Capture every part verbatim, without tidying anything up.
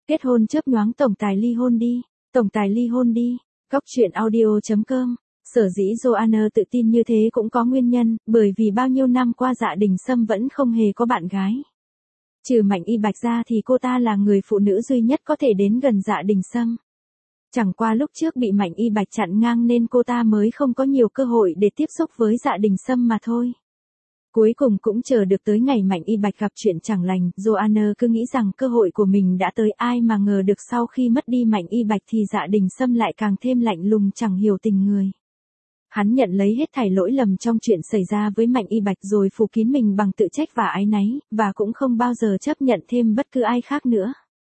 Kết hôn chớp nhoáng tổng tài ly hôn đi, tổng tài ly hôn đi. Góc truyện audio chấm com. Sở dĩ Joanna tự tin như thế cũng có nguyên nhân, bởi vì bao nhiêu năm qua Dạ Đình Sâm vẫn không hề có bạn gái. Trừ Mạnh Y Bạch ra thì cô ta là người phụ nữ duy nhất có thể đến gần Dạ Đình Sâm. Chẳng qua lúc trước bị Mạnh Y Bạch chặn ngang nên cô ta mới không có nhiều cơ hội để tiếp xúc với Dạ Đình Sâm mà thôi. Cuối cùng cũng chờ được tới ngày Mạnh Y Bạch gặp chuyện chẳng lành, Joanna cứ nghĩ rằng cơ hội của mình đã tới, ai mà ngờ được sau khi mất đi Mạnh Y Bạch thì Dạ Đình Sâm lại càng thêm lạnh lùng chẳng hiểu tình người. Hắn nhận lấy hết thảy lỗi lầm trong chuyện xảy ra với Mạnh Y Bạch rồi phủ kín mình bằng tự trách và áy náy, và cũng không bao giờ chấp nhận thêm bất cứ ai khác nữa.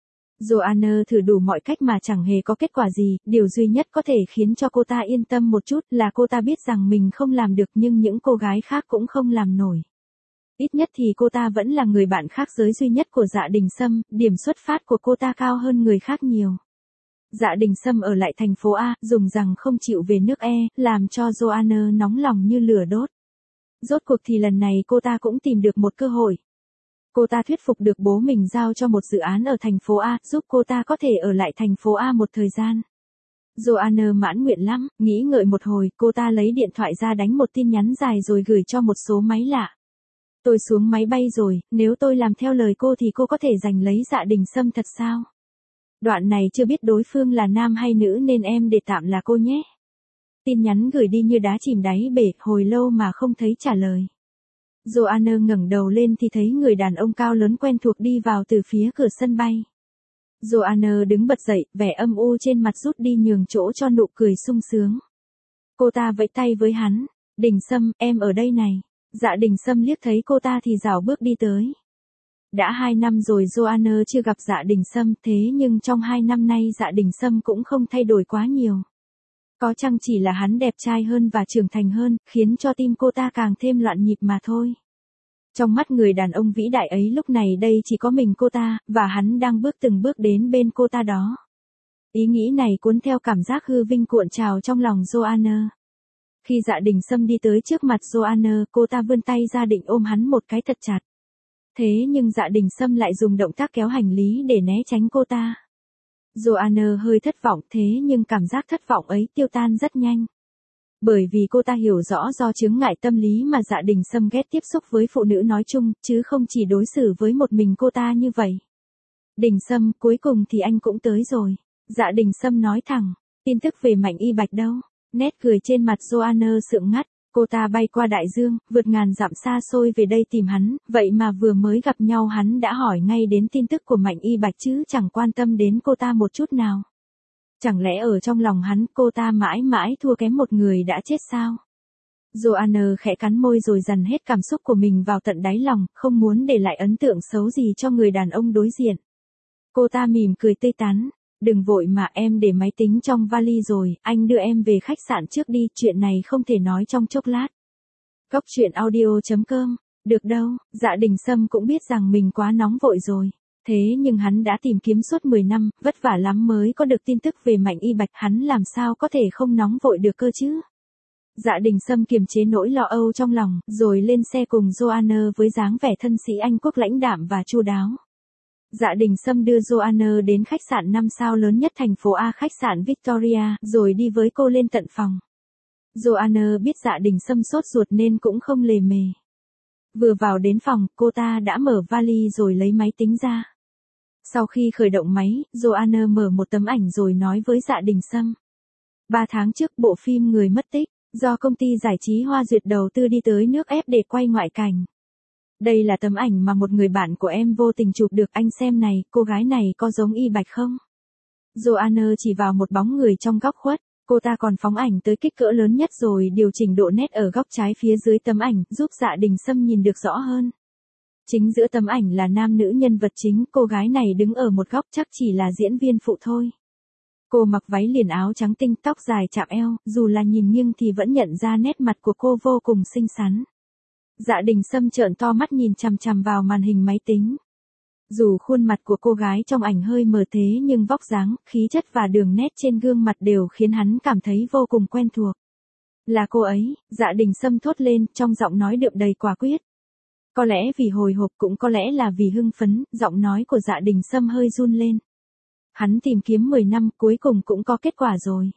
Joanna thử đủ mọi cách mà chẳng hề có kết quả gì, điều duy nhất có thể khiến cho cô ta yên tâm một chút là cô ta biết rằng mình không làm được nhưng những cô gái khác cũng không làm nổi. Ít nhất thì cô ta vẫn là người bạn khác giới duy nhất của Dạ Đình Sâm, điểm xuất phát của cô ta cao hơn người khác nhiều. Dạ Đình Sâm ở lại thành phố A, dùng rằng không chịu về nước E, làm cho Joanna nóng lòng như lửa đốt. Rốt cuộc thì lần này cô ta cũng tìm được một cơ hội. Cô ta thuyết phục được bố mình giao cho một dự án ở thành phố A, giúp cô ta có thể ở lại thành phố A một thời gian. Joanna mãn nguyện lắm, nghĩ ngợi một hồi, cô ta lấy điện thoại ra đánh một tin nhắn dài rồi gửi cho một số máy lạ. Tôi xuống máy bay rồi, nếu tôi làm theo lời cô thì cô có thể giành lấy Dạ Đình Sâm thật sao? Đoạn này chưa biết đối phương là nam hay nữ nên em để tạm là cô nhé. Tin nhắn gửi đi như đá chìm đáy bể, hồi lâu mà không thấy trả lời. Joanna ngẩng đầu lên thì thấy người đàn ông cao lớn quen thuộc đi vào từ phía cửa sân bay. Joanna đứng bật dậy, vẻ âm u trên mặt rút đi nhường chỗ cho nụ cười sung sướng. Cô ta vẫy tay với hắn, Đình Sâm, em ở đây này. Dạ Đình Sâm liếc thấy cô ta thì rảo bước đi tới. Đã hai năm rồi Joanna chưa gặp Dạ Đình Sâm, thế nhưng trong hai năm nay Dạ Đình Sâm cũng không thay đổi quá nhiều. Có chăng chỉ là hắn đẹp trai hơn và trưởng thành hơn, khiến cho tim cô ta càng thêm loạn nhịp mà thôi. Trong mắt người đàn ông vĩ đại ấy lúc này đây chỉ có mình cô ta, và hắn đang bước từng bước đến bên cô ta đó. Ý nghĩ này cuốn theo cảm giác hư vinh cuộn trào trong lòng Joanna. Khi Dạ Đình Sâm đi tới trước mặt Joanna, cô ta vươn tay ra định ôm hắn một cái thật chặt. Thế nhưng Dạ Đình Sâm lại dùng động tác kéo hành lý để né tránh cô ta. Joanna hơi thất vọng, thế nhưng cảm giác thất vọng ấy tiêu tan rất nhanh. Bởi vì cô ta hiểu rõ do chướng ngại tâm lý mà Dạ Đình Sâm ghét tiếp xúc với phụ nữ nói chung, chứ không chỉ đối xử với một mình cô ta như vậy. Đình Sâm, cuối cùng thì anh cũng tới rồi. Dạ Đình Sâm nói thẳng, tin tức về Mạnh Y Bạch đâu? Nét cười trên mặt Joanna sượng ngắt. Cô ta bay qua đại dương, vượt ngàn dặm xa xôi về đây tìm hắn, vậy mà vừa mới gặp nhau hắn đã hỏi ngay đến tin tức của Mạnh Y Bạch chứ chẳng quan tâm đến cô ta một chút nào. Chẳng lẽ ở trong lòng hắn cô ta mãi mãi thua kém một người đã chết sao? Joanna khẽ cắn môi rồi dằn hết cảm xúc của mình vào tận đáy lòng, không muốn để lại ấn tượng xấu gì cho người đàn ông đối diện. Cô ta mỉm cười tươi tắn. Đừng vội mà, em để máy tính trong vali rồi, anh đưa em về khách sạn trước đi, chuyện này không thể nói trong chốc lát. Góc truyện audio chấm com. Được đâu, Dạ Đình Sâm cũng biết rằng mình quá nóng vội rồi. Thế nhưng hắn đã tìm kiếm suốt mười năm, vất vả lắm mới có được tin tức về Mạnh Y Bạch, hắn làm sao có thể không nóng vội được cơ chứ. Dạ Đình Sâm kiềm chế nỗi lo âu trong lòng, rồi lên xe cùng Joanna với dáng vẻ thân sĩ Anh quốc lãnh đạm và chu đáo. Dạ Đình Sâm đưa Joanna đến khách sạn năm sao lớn nhất thành phố A, khách sạn Victoria, rồi đi với cô lên tận phòng. Joanna biết Dạ Đình Sâm sốt ruột nên cũng không lề mề. Vừa vào đến phòng, cô ta đã mở vali rồi lấy máy tính ra. Sau khi khởi động máy, Joanna mở một tấm ảnh rồi nói với Dạ Đình Sâm. Ba tháng trước bộ phim Người Mất Tích, do công ty giải trí Hoa Duyệt đầu tư đi tới nước ép để quay ngoại cảnh. Đây là tấm ảnh mà một người bạn của em vô tình chụp được, anh xem này, cô gái này có giống Y Bạch không? Joanna chỉ vào một bóng người trong góc khuất, cô ta còn phóng ảnh tới kích cỡ lớn nhất rồi điều chỉnh độ nét ở góc trái phía dưới tấm ảnh, giúp Dạ Đình Sâm nhìn được rõ hơn. Chính giữa tấm ảnh là nam nữ nhân vật chính, cô gái này đứng ở một góc chắc chỉ là diễn viên phụ thôi. Cô mặc váy liền áo trắng tinh, tóc dài chạm eo, dù là nhìn nghiêng thì vẫn nhận ra nét mặt của cô vô cùng xinh xắn. Dạ Đình Sâm trợn to mắt nhìn chằm chằm vào màn hình máy tính. Dù khuôn mặt của cô gái trong ảnh hơi mờ thế nhưng vóc dáng, khí chất và đường nét trên gương mặt đều khiến hắn cảm thấy vô cùng quen thuộc. Là cô ấy, Dạ Đình Sâm thốt lên, trong giọng nói đượm đầy quả quyết. Có lẽ vì hồi hộp, cũng có lẽ là vì hưng phấn, giọng nói của Dạ Đình Sâm hơi run lên. Hắn tìm kiếm mười năm cuối cùng cũng có kết quả rồi.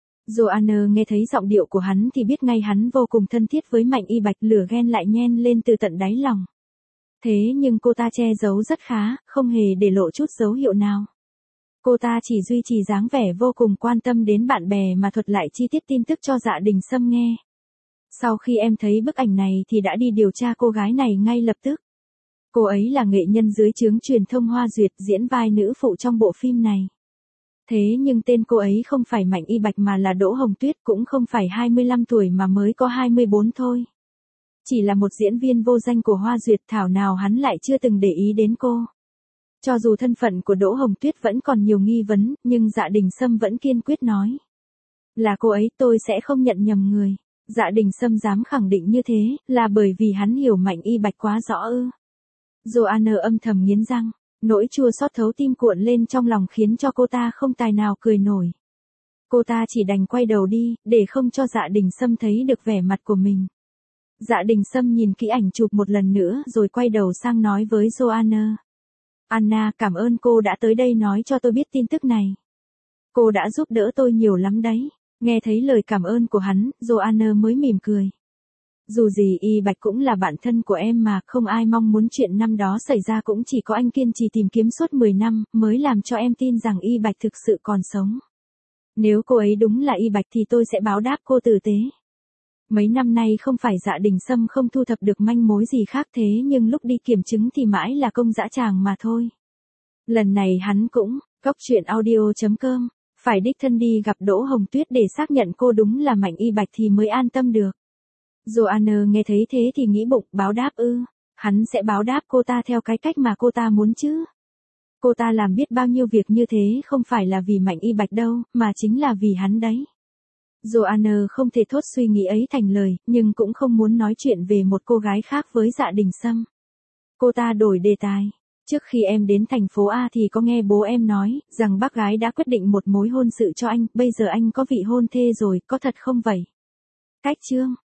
Joanna nghe thấy giọng điệu của hắn thì biết ngay hắn vô cùng thân thiết với Mạnh Y Bạch, lửa ghen lại nhen lên từ tận đáy lòng. Thế nhưng cô ta che giấu rất khá, không hề để lộ chút dấu hiệu nào. Cô ta chỉ duy trì dáng vẻ vô cùng quan tâm đến bạn bè mà thuật lại chi tiết tin tức cho Dạ Đình Sâm nghe. Sau khi em thấy bức ảnh này thì đã đi điều tra cô gái này ngay lập tức. Cô ấy là nghệ nhân dưới trướng truyền thông Hoa Duyệt, diễn vai nữ phụ trong bộ phim này. Thế nhưng tên cô ấy không phải Mạnh Y Bạch mà là Đỗ Hồng Tuyết, cũng không phải hai mươi lăm tuổi mà mới có hai mươi bốn thôi. Chỉ là một diễn viên vô danh của Hoa Duyệt, thảo nào hắn lại chưa từng để ý đến cô. Cho dù thân phận của Đỗ Hồng Tuyết vẫn còn nhiều nghi vấn, nhưng Dạ Đình Sâm vẫn kiên quyết nói. Là cô ấy, tôi sẽ không nhận nhầm người. Dạ Đình Sâm dám khẳng định như thế, là bởi vì hắn hiểu Mạnh Y Bạch quá rõ ư. Joanna âm thầm nghiến răng, nỗi chua xót thấu tim cuộn lên trong lòng khiến cho cô ta không tài nào cười nổi. Cô ta chỉ đành quay đầu đi, để không cho Dạ Đình Sâm thấy được vẻ mặt của mình. Dạ Đình Sâm nhìn kỹ ảnh chụp một lần nữa rồi quay đầu sang nói với Joanna. Anna, cảm ơn cô đã tới đây nói cho tôi biết tin tức này. Cô đã giúp đỡ tôi nhiều lắm đấy. Nghe thấy lời cảm ơn của hắn, Joanna mới mỉm cười. Dù gì Y Bạch cũng là bạn thân của em mà, không ai mong muốn chuyện năm đó xảy ra, cũng chỉ có anh kiên trì tìm kiếm suốt mười năm, mới làm cho em tin rằng Y Bạch thực sự còn sống. Nếu cô ấy đúng là Y Bạch thì tôi sẽ báo đáp cô tử tế. Mấy năm nay không phải Dạ Đình Sâm không thu thập được manh mối gì khác, thế nhưng lúc đi kiểm chứng thì mãi là công dã tràng mà thôi. Lần này hắn cũng, Cóc Truyện Audio chấm com, phải đích thân đi gặp Đỗ Hồng Tuyết để xác nhận cô đúng là Mạnh Y Bạch thì mới an tâm được. Joanna nghe thấy thế thì nghĩ bụng, báo đáp ư, hắn sẽ báo đáp cô ta theo cái cách mà cô ta muốn chứ. Cô ta làm biết bao nhiêu việc như thế không phải là vì Mạnh Y Bạch đâu, mà chính là vì hắn đấy. Joanna không thể thốt suy nghĩ ấy thành lời, nhưng cũng không muốn nói chuyện về một cô gái khác với Dạ Đình Sâm. Cô ta đổi đề tài. Trước khi em đến thành phố A thì có nghe bố em nói, rằng bác gái đã quyết định một mối hôn sự cho anh, bây giờ anh có vị hôn thê rồi, có thật không vậy? Cách chương